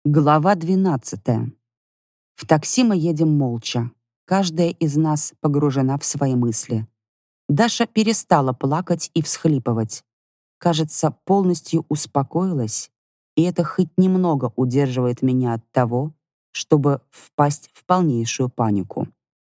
Глава 12. В такси мы едем молча. Каждая из нас погружена в свои мысли. Даша перестала плакать и всхлипывать. Кажется, полностью успокоилась, и это хоть немного удерживает меня от того, чтобы впасть в полнейшую панику.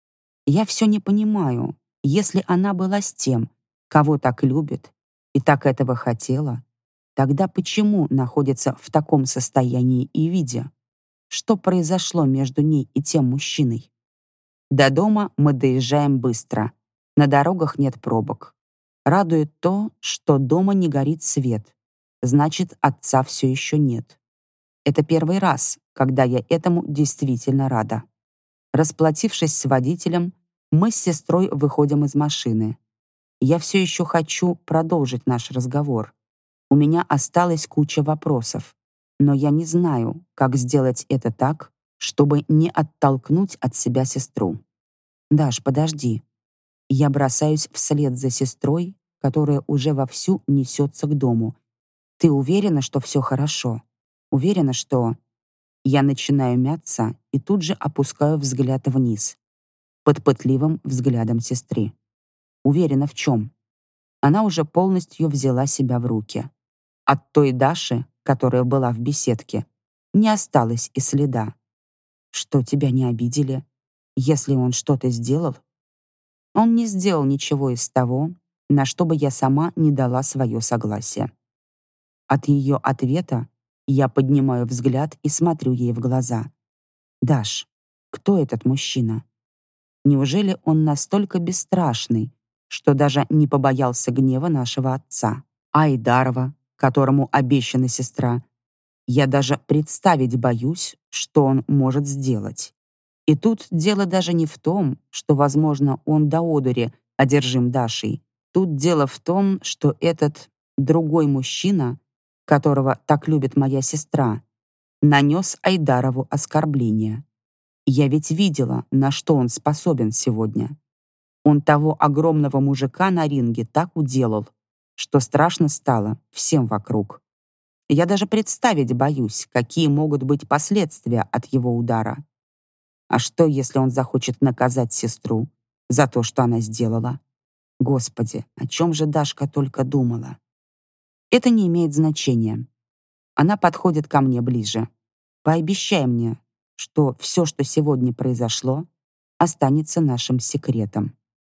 Я все не понимаю. Если она была с тем, кого так любит и так этого хотела, тогда почему находится в таком состоянии и виде? Что произошло между ней и тем мужчиной? До дома мы доезжаем быстро. На дорогах нет пробок. Радует то, что дома не горит свет. Значит, отца все еще нет. Это первый раз, когда я этому действительно рада. Расплатившись с водителем, мы с сестрой выходим из машины. Я все еще хочу продолжить наш разговор. У меня осталась куча вопросов, но я не знаю, как сделать это так, чтобы не оттолкнуть от себя сестру. «Даш, подожди». Я бросаюсь вслед за сестрой, которая уже вовсю несется к дому. «Ты уверена, что все хорошо? Уверена, что...» Я начинаю мяться и тут же опускаю взгляд вниз, под пытливым взглядом сестры. Уверена в чем? Она уже полностью взяла себя в руки. От той Даши, которая была в беседке, не осталось и следа. Что, тебя не обидели? Если он что-то сделал? Он не сделал ничего из того, на что бы я сама не дала свое согласие. От ее ответа я поднимаю взгляд и смотрю ей в глаза. «Даш, кто этот мужчина? Неужели он настолько бесстрашный, что даже не побоялся гнева нашего отца, Айдарова, которому обещана сестра? Я даже представить боюсь, что он может сделать. И тут дело даже не в том, что, возможно, он до одури одержим Дашей. Тут дело в том, что этот другой мужчина, которого так любит моя сестра, нанес Айдарову оскорбление. Я ведь видела, на что он способен сегодня. Он того огромного мужика на ринге так уделал, что страшно стало всем вокруг. Я даже представить боюсь, какие могут быть последствия от его удара. А что, если он захочет наказать сестру за то, что она сделала? Господи, о чем же Дашка только думала? Это не имеет значения. Она подходит ко мне ближе. Пообещай мне, что все, что сегодня произошло, останется нашим секретом.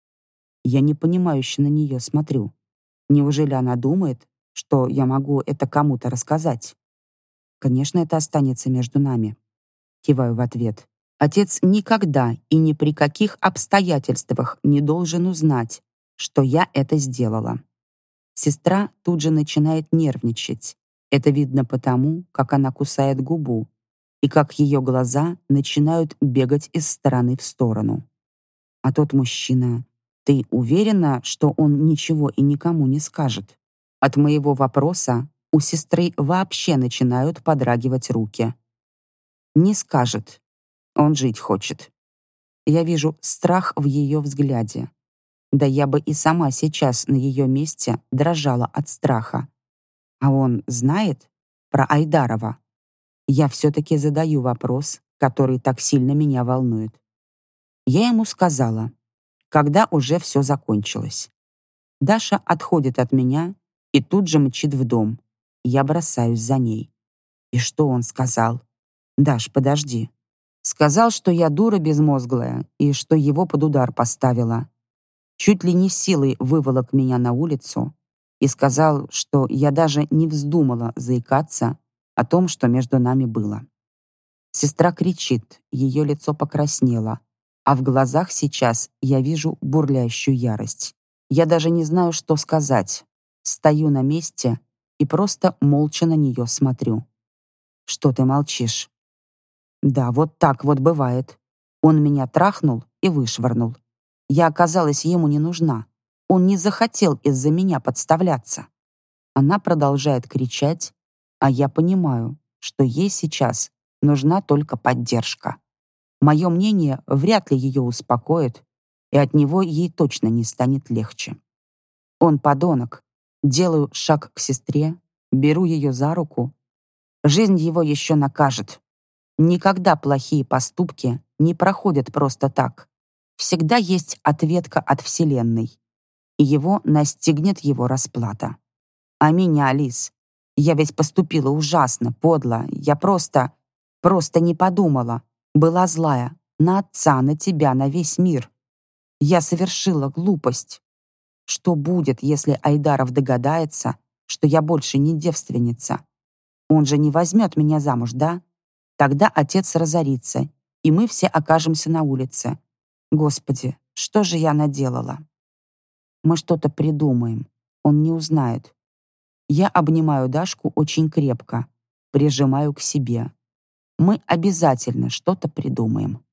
Я непонимающе на нее смотрю. Неужели она думает, что я могу это кому-то рассказать? Конечно, это останется между нами. Киваю в ответ. Отец никогда и ни при каких обстоятельствах не должен узнать, что я это сделала. Сестра тут же начинает нервничать. Это видно потому, как она кусает губу и как ее глаза начинают бегать из стороны в сторону. А тот мужчина, ты уверена, что он ничего и никому не скажет? От моего вопроса у сестры вообще начинают подрагивать руки. Не скажет. Он жить хочет. Я вижу страх в ее взгляде. Да я бы и сама сейчас на ее месте дрожала от страха. А он знает про Айдарова? Я все-таки задаю вопрос, который так сильно меня волнует. Я ему сказала, когда уже все закончилось. Даша отходит от меня и тут же мчит в дом. Я бросаюсь за ней. И что он сказал? «Даш, подожди». Сказал, что я дура безмозглая и что его под удар поставила. Чуть ли не силой выволок меня на улицу и сказал, что я даже не вздумала заикаться о том, что между нами было. Сестра кричит, ее лицо покраснело, а в глазах сейчас я вижу бурлящую ярость. Я даже не знаю, что сказать. Стою на месте и просто молча на нее смотрю. «Что ты молчишь?» Да, вот так вот бывает. Он меня трахнул и вышвырнул. Я оказалась ему не нужна. Он не захотел из-за меня подставляться. Она продолжает кричать, а я понимаю, что ей сейчас нужна только поддержка. Мое мнение вряд ли ее успокоит, и от него ей точно не станет легче. Он подонок. Делаю шаг к сестре, беру ее за руку. Жизнь его еще накажет, Никогда плохие поступки не проходят просто так. Всегда есть ответка от Вселенной, и его настигнет его расплата. А меня, Лиз, я ведь поступила ужасно, подло. Я просто не подумала. Была злая. На отца, на тебя, на весь мир. Я совершила глупость. Что будет, если Айдаров догадается, что я больше не девственница? Он же не возьмет меня замуж, да? Тогда отец разорится, и мы все окажемся на улице. Господи, что же я наделала? Мы что-то придумаем. Он не узнает. Я обнимаю Дашку очень крепко, прижимаю к себе. Мы обязательно что-то придумаем.